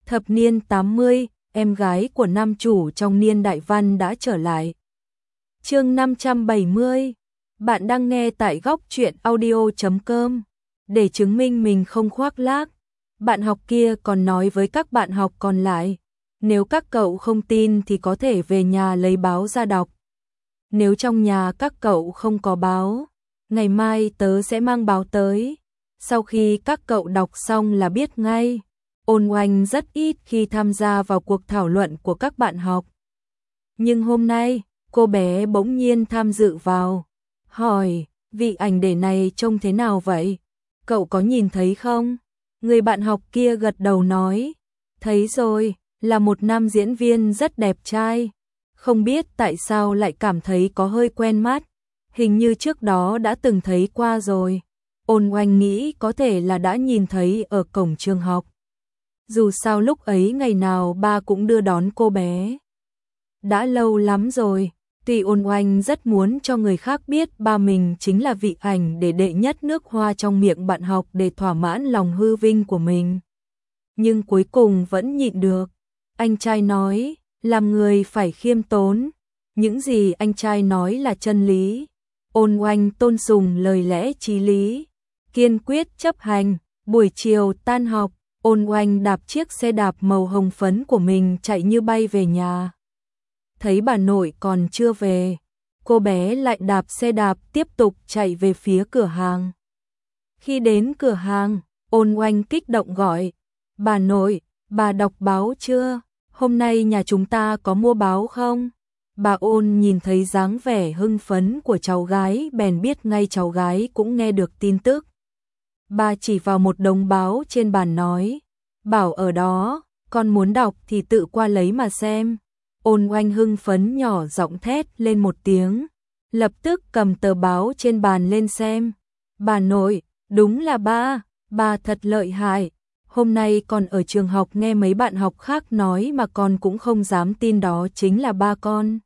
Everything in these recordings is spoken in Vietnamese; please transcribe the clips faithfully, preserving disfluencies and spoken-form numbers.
Thập niên tám mươi, em gái của nam chủ trong niên đại văn đã trở lại. Chương năm trăm bảy mươi. Bạn đang nghe tại góc truyện audio chấm com. Để chứng minh mình không khoác lác, bạn học kia còn nói với các bạn học còn lại, nếu các cậu không tin thì có thể về nhà lấy báo ra đọc. Nếu trong nhà các cậu không có báo, ngày mai tớ sẽ mang báo tới. Sau khi các cậu đọc xong là biết ngay. Ôn Oanh rất ít khi tham gia vào cuộc thảo luận của các bạn học. Nhưng hôm nay, cô bé bỗng nhiên tham dự vào. Hỏi, vị ảnh để này trông thế nào vậy? Cậu có nhìn thấy không? Người bạn học kia gật đầu nói. Thấy rồi, là một nam diễn viên rất đẹp trai. Không biết tại sao lại cảm thấy có hơi quen mắt. Hình như trước đó đã từng thấy qua rồi. Ôn Oanh nghĩ có thể là đã nhìn thấy ở cổng trường học. Dù sao lúc ấy ngày nào ba cũng đưa đón cô bé. Đã lâu lắm rồi, tuy Ôn Oanh rất muốn cho người khác biết ba mình chính là vị ảnh để đệ nhất nước Hoa trong miệng bạn học để thỏa mãn lòng hư vinh của mình. Nhưng cuối cùng vẫn nhịn được. Anh trai nói, làm người phải khiêm tốn. Những gì anh trai nói là chân lý. Ôn Oanh tôn sùng lời lẽ chí lý, kiên quyết chấp hành. Buổi chiều tan học, Ôn Oanh đạp chiếc xe đạp màu hồng phấn của mình chạy như bay về nhà. Thấy bà nội còn chưa về, cô bé lại đạp xe đạp tiếp tục chạy về phía cửa hàng. Khi đến cửa hàng, Ôn Oanh kích động gọi, bà nội, bà đọc báo chưa? Hôm nay nhà chúng ta có mua báo không? Bà Ôn nhìn thấy dáng vẻ hưng phấn của cháu gái bèn biết ngay cháu gái cũng nghe được tin tức. Bà chỉ vào một đống báo trên bàn nói, bảo ở đó, con muốn đọc thì tự qua lấy mà xem. Ôn Oanh hưng phấn nhỏ giọng thét lên một tiếng, lập tức cầm tờ báo trên bàn lên xem. Bà nội, đúng là ba, bà thật lợi hại. Hôm nay con ở trường học nghe mấy bạn học khác nói mà con cũng không dám tin đó chính là ba con.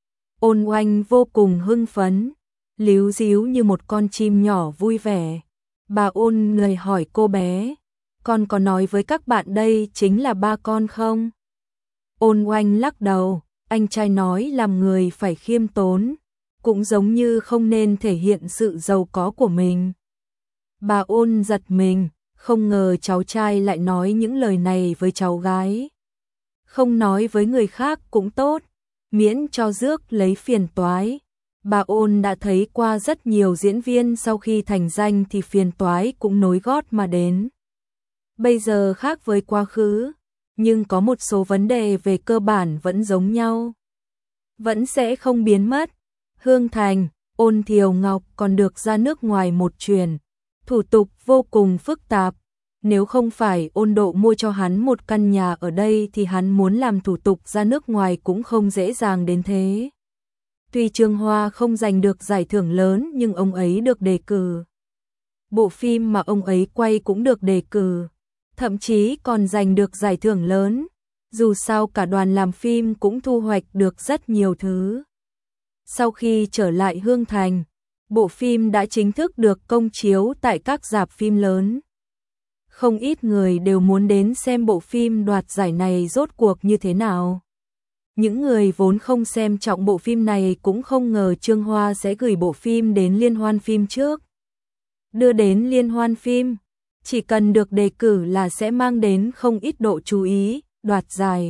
Ôn Oanh vô cùng hưng phấn, líu ríu như một con chim nhỏ vui vẻ. Bà Ôn người hỏi cô bé, con có nói với các bạn đây chính là ba con không? Ôn Oanh lắc đầu, anh trai nói làm người phải khiêm tốn, cũng giống như không nên thể hiện sự giàu có của mình. Bà Ôn giật mình, không ngờ cháu trai lại nói những lời này với cháu gái. Không nói với người khác cũng tốt, miễn cho rước lấy phiền toái. Bà Ôn đã thấy qua rất nhiều diễn viên sau khi thành danh thì phiền toái cũng nối gót mà đến. Bây giờ khác với quá khứ, nhưng có một số vấn đề về cơ bản vẫn giống nhau. Vẫn sẽ không biến mất. Hương Thành, Ôn Thiều Ngọc còn được ra nước ngoài một chuyến. Thủ tục vô cùng phức tạp. Nếu không phải Ôn Độ mua cho hắn một căn nhà ở đây thì hắn muốn làm thủ tục ra nước ngoài cũng không dễ dàng đến thế. Tuy Trương Hoa không giành được giải thưởng lớn nhưng ông ấy được đề cử. Bộ phim mà ông ấy quay cũng được đề cử, thậm chí còn giành được giải thưởng lớn. Dù sao cả đoàn làm phim cũng thu hoạch được rất nhiều thứ. Sau khi trở lại Hương Thành, bộ phim đã chính thức được công chiếu tại các rạp phim lớn. Không ít người đều muốn đến xem bộ phim đoạt giải này rốt cuộc như thế nào. Những người vốn không xem trọng bộ phim này cũng không ngờ Trương Hoa sẽ gửi bộ phim đến liên hoan phim trước. Đưa đến liên hoan phim, chỉ cần được đề cử là sẽ mang đến không ít độ chú ý, đoạt giải.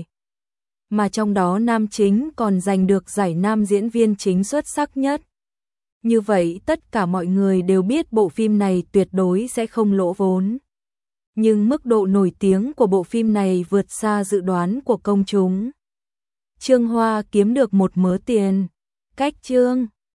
Mà trong đó nam chính còn giành được giải nam diễn viên chính xuất sắc nhất. Như vậy tất cả mọi người đều biết bộ phim này tuyệt đối sẽ không lỗ vốn. Nhưng mức độ nổi tiếng của bộ phim này vượt xa dự đoán của công chúng. Trương Hoa kiếm được một mớ tiền. Cách chương